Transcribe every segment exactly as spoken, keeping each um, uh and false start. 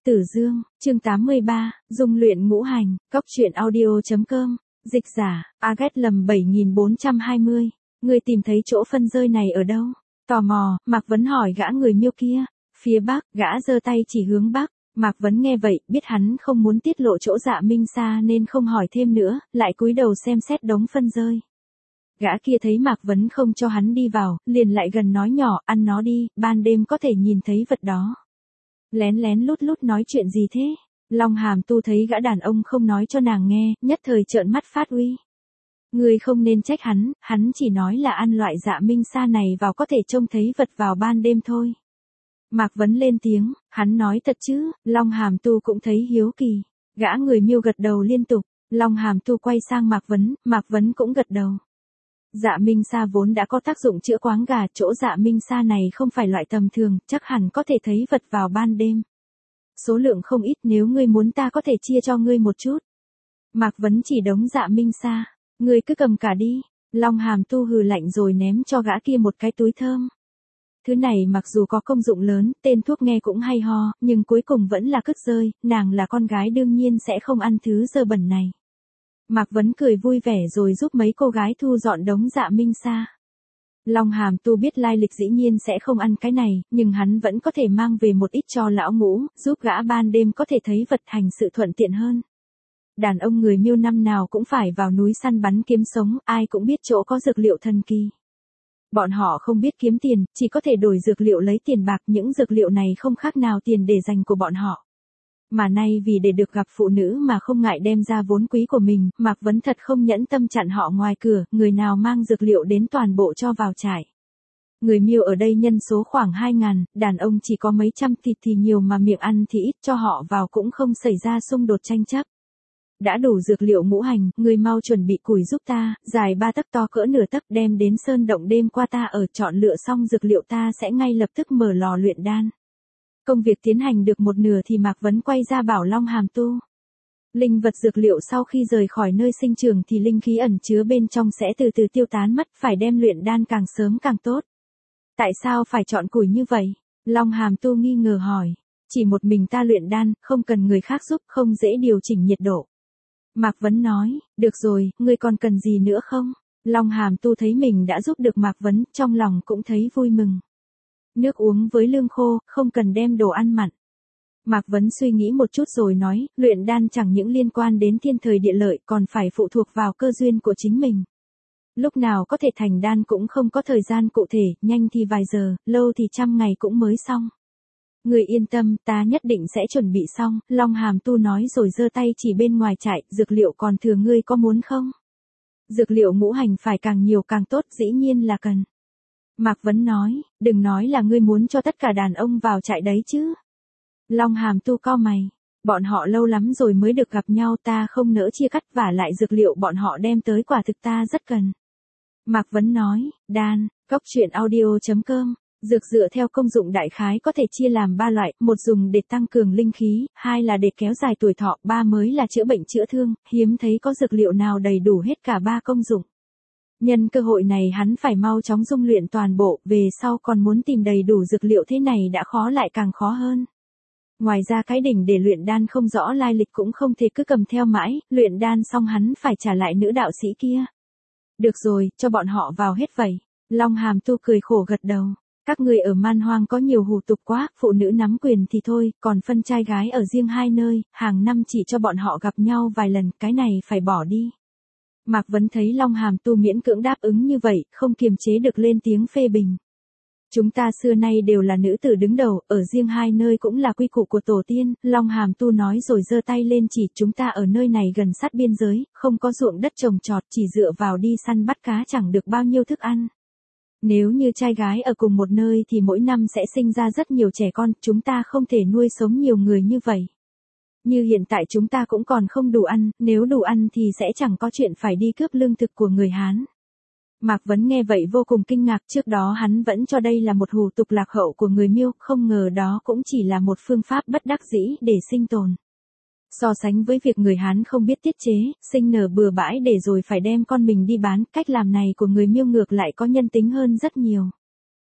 Tử Dương, chương tám mươi ba, dung luyện ngũ hành, cốc truyện audio.com, dịch giả, Agat lầm bảy nghìn bốn trăm hai mươi, người tìm thấy chỗ phân rơi này ở đâu? Tò mò, Mạc Vấn hỏi gã người Miêu kia, phía bắc, gã giơ tay chỉ hướng bắc. Mạc Vấn nghe vậy, biết hắn không muốn tiết lộ chỗ Dạ Minh Sa nên không hỏi thêm nữa, lại cúi đầu xem xét đống phân rơi. Gã kia thấy Mạc Vấn không cho hắn đi vào, liền lại gần nói nhỏ, ăn nó đi, ban đêm có thể nhìn thấy vật đó. Lén lén lút lút nói chuyện gì thế? Long Hàm Tu thấy gã đàn ông không nói cho nàng nghe, nhất thời trợn mắt phát uy. Ngươi không nên trách hắn, hắn chỉ nói là ăn loại Dạ Minh Sa này vào có thể trông thấy vật vào ban đêm thôi. Mạc Vấn lên tiếng, hắn nói thật chứ? Long Hàm Tu cũng thấy hiếu kỳ. Gã người Miêu gật đầu liên tục. Long Hàm Tu quay sang Mạc Vấn, Mạc Vấn cũng gật đầu. Dạ Minh Sa vốn đã có tác dụng chữa quáng gà, chỗ Dạ Minh Sa này không phải loại tầm thường, chắc hẳn có thể thấy vật vào ban đêm. Số lượng không ít, nếu ngươi muốn ta có thể chia cho ngươi một chút. Mạc Vấn chỉ đống Dạ Minh Sa, ngươi cứ cầm cả đi. Long Hàm Tu hừ lạnh rồi ném cho gã kia một cái túi thơm. Thứ này mặc dù có công dụng lớn, tên thuốc nghe cũng hay ho, nhưng cuối cùng vẫn là cứt rơi, nàng là con gái đương nhiên sẽ không ăn thứ dơ bẩn này. Mạc Vấn cười vui vẻ rồi giúp mấy cô gái thu dọn đống Dạ Minh Sa. Long Hàm Tu biết lai lịch dĩ nhiên sẽ không ăn cái này, nhưng hắn vẫn có thể mang về một ít cho lão ngũ, giúp gã ban đêm có thể thấy vật hành sự thuận tiện hơn. Đàn ông người Miêu năm nào cũng phải vào núi săn bắn kiếm sống, ai cũng biết chỗ có dược liệu thần kỳ. Bọn họ không biết kiếm tiền, chỉ có thể đổi dược liệu lấy tiền bạc, những dược liệu này không khác nào tiền để dành của bọn họ. Mà nay vì để được gặp phụ nữ mà không ngại đem ra vốn quý của mình, Mạc Vấn thật không nhẫn tâm chặn họ ngoài cửa, người nào mang dược liệu đến toàn bộ cho vào trại. Người Miêu ở đây nhân số khoảng hai ngàn, đàn ông chỉ có mấy trăm, thịt thì nhiều mà miệng ăn thì ít, cho họ vào cũng không xảy ra xung đột tranh chấp. Đã đủ dược liệu ngũ hành, người mau chuẩn bị củi giúp ta, dài ba tấc to cỡ nửa tấc, đem đến sơn động đêm qua ta ở, chọn lựa xong dược liệu ta sẽ ngay lập tức mở lò luyện đan. Công việc tiến hành được một nửa thì Mạc Vấn quay ra bảo Long Hàm Tu. Linh vật dược liệu sau khi rời khỏi nơi sinh trưởng thì linh khí ẩn chứa bên trong sẽ từ từ tiêu tán mất, phải đem luyện đan càng sớm càng tốt. Tại sao phải chọn củi như vậy? Long Hàm Tu nghi ngờ hỏi. Chỉ một mình ta luyện đan, không cần người khác giúp, không dễ điều chỉnh nhiệt độ. Mạc Vấn nói, được rồi, ngươi còn cần gì nữa không? Long Hàm Tu thấy mình đã giúp được Mạc Vấn, trong lòng cũng thấy vui mừng. Nước uống với lương khô, không cần đem đồ ăn mặn. Mạc Vấn suy nghĩ một chút rồi nói, luyện đan chẳng những liên quan đến thiên thời địa lợi, còn phải phụ thuộc vào cơ duyên của chính mình. Lúc nào có thể thành đan cũng không có thời gian cụ thể, nhanh thì vài giờ, lâu thì trăm ngày cũng mới xong. Người yên tâm, ta nhất định sẽ chuẩn bị xong, Long Hàm Tu nói rồi giơ tay chỉ bên ngoài trại, dược liệu còn thừa ngươi có muốn không? Dược liệu ngũ hành phải càng nhiều càng tốt, dĩ nhiên là cần. Mạc Vấn nói, đừng nói là ngươi muốn cho tất cả đàn ông vào trại đấy chứ. Long Hàm Tu cau mày, bọn họ lâu lắm rồi mới được gặp nhau, ta không nỡ chia cắt, vả lại dược liệu bọn họ đem tới quả thực ta rất cần. Mạc Vấn nói, đan, cốc truyện audio.com. Dược dựa theo công dụng đại khái có thể chia làm ba loại, một dùng để tăng cường linh khí, hai là để kéo dài tuổi thọ, ba mới là chữa bệnh chữa thương, hiếm thấy có dược liệu nào đầy đủ hết cả ba công dụng. Nhân cơ hội này hắn phải mau chóng dung luyện toàn bộ, về sau còn muốn tìm đầy đủ dược liệu thế này đã khó lại càng khó hơn. Ngoài ra cái đỉnh để luyện đan không rõ lai lịch cũng không thể cứ cầm theo mãi, luyện đan xong hắn phải trả lại nữ đạo sĩ kia. Được rồi, cho bọn họ vào hết vậy. Long Hàm Tu cười khổ gật đầu. Các người ở man hoang có nhiều hủ tục quá, phụ nữ nắm quyền thì thôi, còn phân trai gái ở riêng hai nơi, hàng năm chỉ cho bọn họ gặp nhau vài lần, cái này phải bỏ đi. Mạc Vấn thấy Long Hàm Tu miễn cưỡng đáp ứng như vậy, không kiềm chế được lên tiếng phê bình. Chúng ta xưa nay đều là nữ tử đứng đầu, ở riêng hai nơi cũng là quy củ của tổ tiên, Long Hàm Tu nói rồi giơ tay lên chỉ, chúng ta ở nơi này gần sát biên giới, không có ruộng đất trồng trọt, chỉ dựa vào đi săn bắt cá chẳng được bao nhiêu thức ăn. Nếu như trai gái ở cùng một nơi thì mỗi năm sẽ sinh ra rất nhiều trẻ con, chúng ta không thể nuôi sống nhiều người như vậy. Như hiện tại chúng ta cũng còn không đủ ăn, nếu đủ ăn thì sẽ chẳng có chuyện phải đi cướp lương thực của người Hán. Mạc Vấn nghe vậy vô cùng kinh ngạc, trước đó hắn vẫn cho đây là một hủ tục lạc hậu của người Miêu, không ngờ đó cũng chỉ là một phương pháp bất đắc dĩ để sinh tồn. So sánh với việc người Hán không biết tiết chế, sinh nở bừa bãi để rồi phải đem con mình đi bán, cách làm này của người Miêu ngược lại có nhân tính hơn rất nhiều.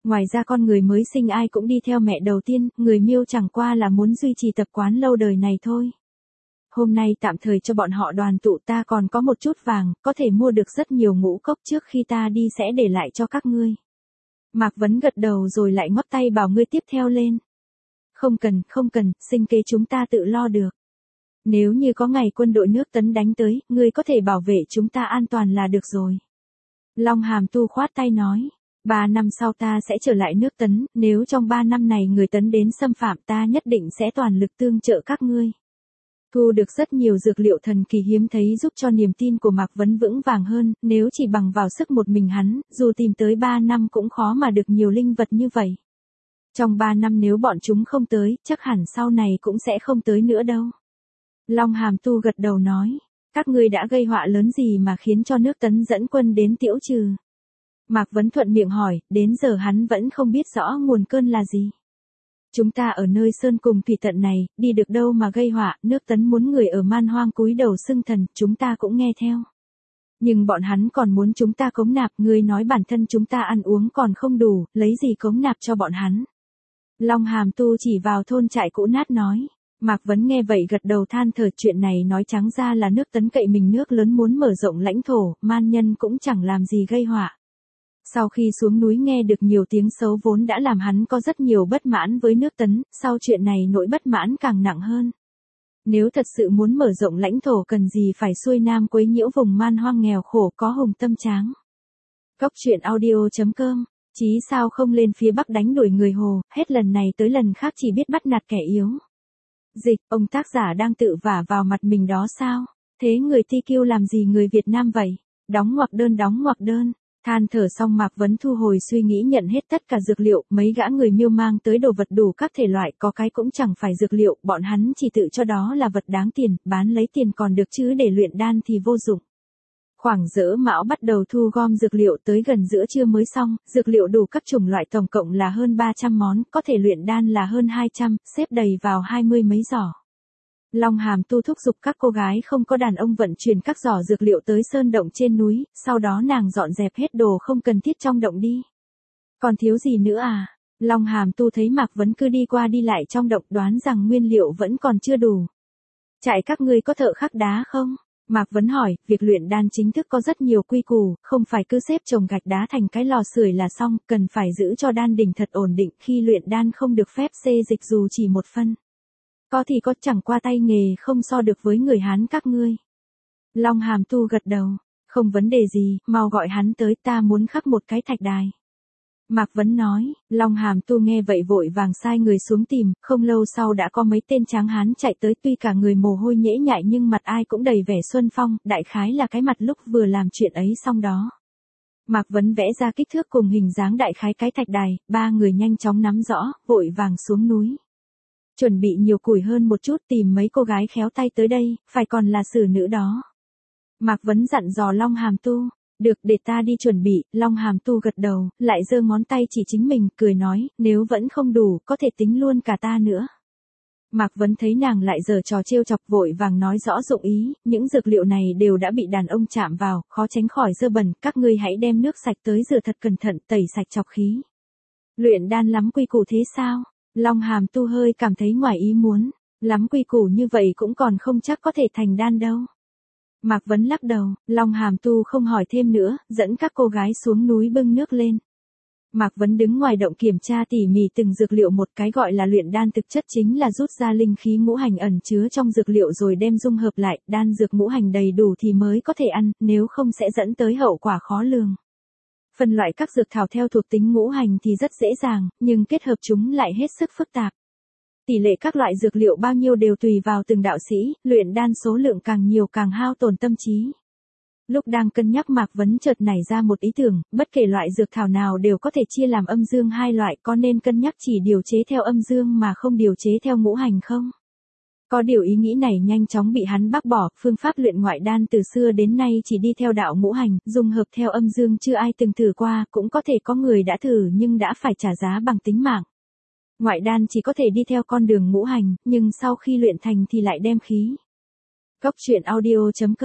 Ngoài ra con người mới sinh ai cũng đi theo mẹ đầu tiên, người Miêu chẳng qua là muốn duy trì tập quán lâu đời này thôi. Hôm nay tạm thời cho bọn họ đoàn tụ, ta còn có một chút vàng, có thể mua được rất nhiều ngũ cốc, trước khi ta đi sẽ để lại cho các ngươi. Mạc Vấn gật đầu rồi lại ngoắc tay bảo ngươi tiếp theo lên. Không cần, không cần, sinh kế chúng ta tự lo được. Nếu như có ngày quân đội nước Tấn đánh tới, ngươi có thể bảo vệ chúng ta an toàn là được rồi. Long Hàm Tu khoát tay nói. Ba năm sau ta sẽ trở lại nước Tấn, nếu trong ba năm này người Tấn đến xâm phạm ta nhất định sẽ toàn lực tương trợ các ngươi. Thu được rất nhiều dược liệu thần kỳ hiếm thấy giúp cho niềm tin của Mạc Vấn vững vàng hơn, nếu chỉ bằng vào sức một mình hắn, dù tìm tới ba năm cũng khó mà được nhiều linh vật như vậy. Trong ba năm nếu bọn chúng không tới, chắc hẳn sau này cũng sẽ không tới nữa đâu. Long Hàm Tu gật đầu nói, các ngươi đã gây họa lớn gì mà khiến cho nước Tấn dẫn quân đến Tiễu Trừ? Mạc Vấn thuận miệng hỏi, đến giờ hắn vẫn không biết rõ nguồn cơn là gì. Chúng ta ở nơi sơn cùng thủy tận này, đi được đâu mà gây họa, nước Tấn muốn người ở man hoang cúi đầu xưng thần, chúng ta cũng nghe theo. Nhưng bọn hắn còn muốn chúng ta cống nạp, ngươi nói bản thân chúng ta ăn uống còn không đủ, lấy gì cống nạp cho bọn hắn. Long Hàm Tu chỉ vào thôn trại cũ nát nói. Mạc Vấn nghe vậy gật đầu than thở, chuyện này nói trắng ra là nước Tấn cậy mình nước lớn muốn mở rộng lãnh thổ, man nhân cũng chẳng làm gì gây họa. Sau khi xuống núi nghe được nhiều tiếng xấu vốn đã làm hắn có rất nhiều bất mãn với nước Tấn, sau chuyện này nỗi bất mãn càng nặng hơn. Nếu thật sự muốn mở rộng lãnh thổ cần gì phải xuôi nam quấy nhiễu vùng man hoang nghèo khổ có hùng tâm tráng. Cốc truyện audio chấm com, chí sao không lên phía Bắc đánh đuổi người Hồ, hết lần này tới lần khác chỉ biết bắt nạt kẻ yếu. Dịch, ông tác giả đang tự vả vào mặt mình đó sao? Thế người ti kiêu làm gì người Việt Nam vậy? Đóng ngoặc đơn đóng ngoặc đơn. Than thở xong Mạc Vấn thu hồi suy nghĩ nhận hết tất cả dược liệu, mấy gã người Miêu mang tới đồ vật đủ các thể loại, có cái cũng chẳng phải dược liệu, bọn hắn chỉ tự cho đó là vật đáng tiền, bán lấy tiền còn được chứ để luyện đan thì vô dụng. Khoảng Dỡ Mão bắt đầu thu gom dược liệu, tới gần giữa trưa mới xong, dược liệu đủ các chủng loại tổng cộng là hơn ba trăm món, có thể luyện đan là hơn hai trăm, xếp đầy vào hai mươi mấy giỏ. Long Hàm Tu thúc giục các cô gái không có đàn ông vận chuyển các giỏ dược liệu tới sơn động trên núi, sau đó nàng dọn dẹp hết đồ không cần thiết trong động đi. Còn thiếu gì nữa à? Long Hàm Tu thấy Mạc Vấn cứ đi qua đi lại trong động, đoán rằng nguyên liệu vẫn còn chưa đủ. Chạy các ngươi có thợ khắc đá không? Mạc Vấn hỏi, việc luyện đan chính thức có rất nhiều quy củ, không phải cứ xếp chồng gạch đá thành cái lò sưởi là xong, cần phải giữ cho đan đỉnh thật ổn định, khi luyện đan không được phép xê dịch dù chỉ một phân. Có thì có, chẳng qua tay nghề không so được với người Hán các ngươi. Long Hàm Tu gật đầu, không vấn đề gì, mau gọi hắn tới, ta muốn khắc một cái thạch đài. Mạc Vấn nói, Long Hàm Tu nghe vậy vội vàng sai người xuống tìm, không lâu sau đã có mấy tên tráng hán chạy tới, tuy cả người mồ hôi nhễ nhại nhưng mặt ai cũng đầy vẻ xuân phong, đại khái là cái mặt lúc vừa làm chuyện ấy xong đó. Mạc Vấn vẽ ra kích thước cùng hình dáng đại khái cái thạch đài, ba người nhanh chóng nắm rõ, vội vàng xuống núi. Chuẩn bị nhiều củi hơn một chút, tìm mấy cô gái khéo tay tới đây, phải còn là xử nữ đó. Mạc Vấn dặn dò Long Hàm Tu, được, để ta đi chuẩn bị. Long Hàm Tu gật đầu, lại giơ ngón tay chỉ chính mình, cười nói, nếu vẫn không đủ, có thể tính luôn cả ta nữa. Mạc Vấn thấy nàng lại giở trò trêu chọc, vội vàng nói rõ dụng ý, những dược liệu này đều đã bị đàn ông chạm vào, khó tránh khỏi dơ bẩn, các ngươi hãy đem nước sạch tới rửa thật cẩn thận, tẩy sạch chọc khí. Luyện đan lắm quy củ thế sao? Long Hàm Tu hơi cảm thấy ngoài ý muốn, lắm quy củ như vậy cũng còn không chắc có thể thành đan đâu. Mạc Vấn lắc đầu, Long Hàm Tu không hỏi thêm nữa, dẫn các cô gái xuống núi bưng nước lên. Mạc Vấn đứng ngoài động kiểm tra tỉ mỉ từng dược liệu một, cái gọi là luyện đan thực chất chính là rút ra linh khí ngũ hành ẩn chứa trong dược liệu rồi đem dung hợp lại, đan dược ngũ hành đầy đủ thì mới có thể ăn, nếu không sẽ dẫn tới hậu quả khó lường. Phân loại các dược thảo theo thuộc tính ngũ hành thì rất dễ dàng, nhưng kết hợp chúng lại hết sức phức tạp. Tỷ lệ các loại dược liệu bao nhiêu đều tùy vào từng đạo sĩ, luyện đan số lượng càng nhiều càng hao tổn tâm trí. Lúc đang cân nhắc Mạc Vấn chợt nảy ra một ý tưởng, bất kể loại dược thảo nào đều có thể chia làm âm dương hai loại, có nên cân nhắc chỉ điều chế theo âm dương mà không điều chế theo ngũ hành không? Có điều ý nghĩ này nhanh chóng bị hắn bác bỏ, phương pháp luyện ngoại đan từ xưa đến nay chỉ đi theo đạo ngũ hành, dung hợp theo âm dương chưa ai từng thử qua, cũng có thể có người đã thử nhưng đã phải trả giá bằng tính mạng. Ngoại đan chỉ có thể đi theo con đường ngũ hành, nhưng sau khi luyện thành thì lại đem khí. Cốc truyện audio chấm com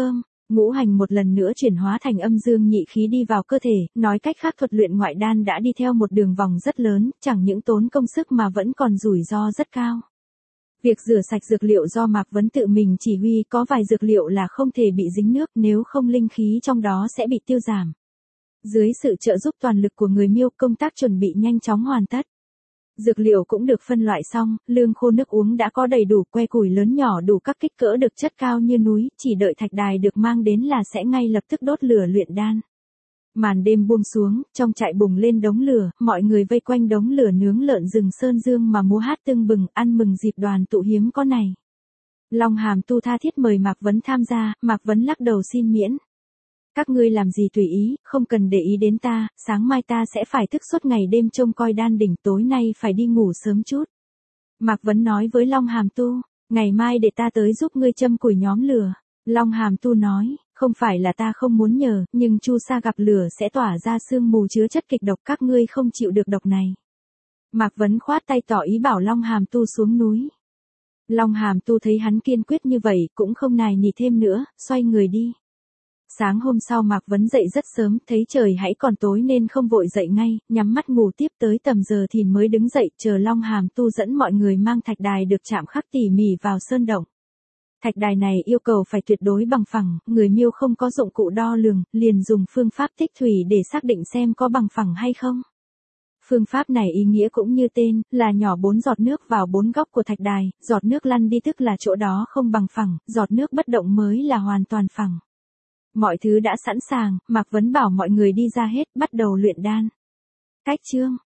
Ngũ hành một lần nữa chuyển hóa thành âm dương nhị khí đi vào cơ thể, nói cách khác thuật luyện ngoại đan đã đi theo một đường vòng rất lớn, chẳng những tốn công sức mà vẫn còn rủi ro rất cao. Việc rửa sạch dược liệu do Mạc Vấn tự mình chỉ huy, có vài dược liệu là không thể bị dính nước, nếu không linh khí trong đó sẽ bị tiêu giảm. Dưới sự trợ giúp toàn lực của người Miêu, công tác chuẩn bị nhanh chóng hoàn tất. Dược liệu cũng được phân loại xong, lương khô nước uống đã có đầy đủ, que củi lớn nhỏ đủ các kích cỡ được chất cao như núi, chỉ đợi thạch đài được mang đến là sẽ ngay lập tức đốt lửa luyện đan. Màn đêm buông xuống, trong trại bùng lên đống lửa, mọi người vây quanh đống lửa nướng lợn rừng sơn dương mà múa hát tưng bừng, ăn mừng dịp đoàn tụ hiếm có này. Long Hàm Tu tha thiết mời Mạc Vấn tham gia, Mạc Vấn lắc đầu xin miễn. Các ngươi làm gì tùy ý, không cần để ý đến ta, sáng mai ta sẽ phải thức suốt ngày đêm trông coi đan đỉnh, tối nay phải đi ngủ sớm chút. Mạc Vấn nói với Long Hàm Tu, ngày mai để ta tới giúp ngươi châm củi nhóm lửa. Long Hàm Tu nói, không phải là ta không muốn nhờ, nhưng chu sa gặp lửa sẽ tỏa ra sương mù chứa chất kịch độc, các ngươi không chịu được độc này. Mạc Vấn khoát tay tỏ ý bảo Long Hàm Tu xuống núi. Long Hàm Tu thấy hắn kiên quyết như vậy, cũng không nài nỉ thêm nữa, xoay người đi. Sáng hôm sau Mạc Vấn dậy rất sớm, thấy trời hãy còn tối nên không vội dậy ngay, nhắm mắt ngủ tiếp tới tầm giờ thì mới đứng dậy, chờ Long Hàm Tu dẫn mọi người mang thạch đài được chạm khắc tỉ mỉ vào sơn động. Thạch đài này yêu cầu phải tuyệt đối bằng phẳng, người Miêu không có dụng cụ đo lường, liền dùng phương pháp tích thủy để xác định xem có bằng phẳng hay không. Phương pháp này ý nghĩa cũng như tên, là nhỏ bốn giọt nước vào bốn góc của thạch đài, giọt nước lăn đi tức là chỗ đó không bằng phẳng, giọt nước bất động mới là hoàn toàn phẳng. Mọi thứ đã sẵn sàng, Mạc Vấn bảo mọi người đi ra hết, bắt đầu luyện đan. Cách chương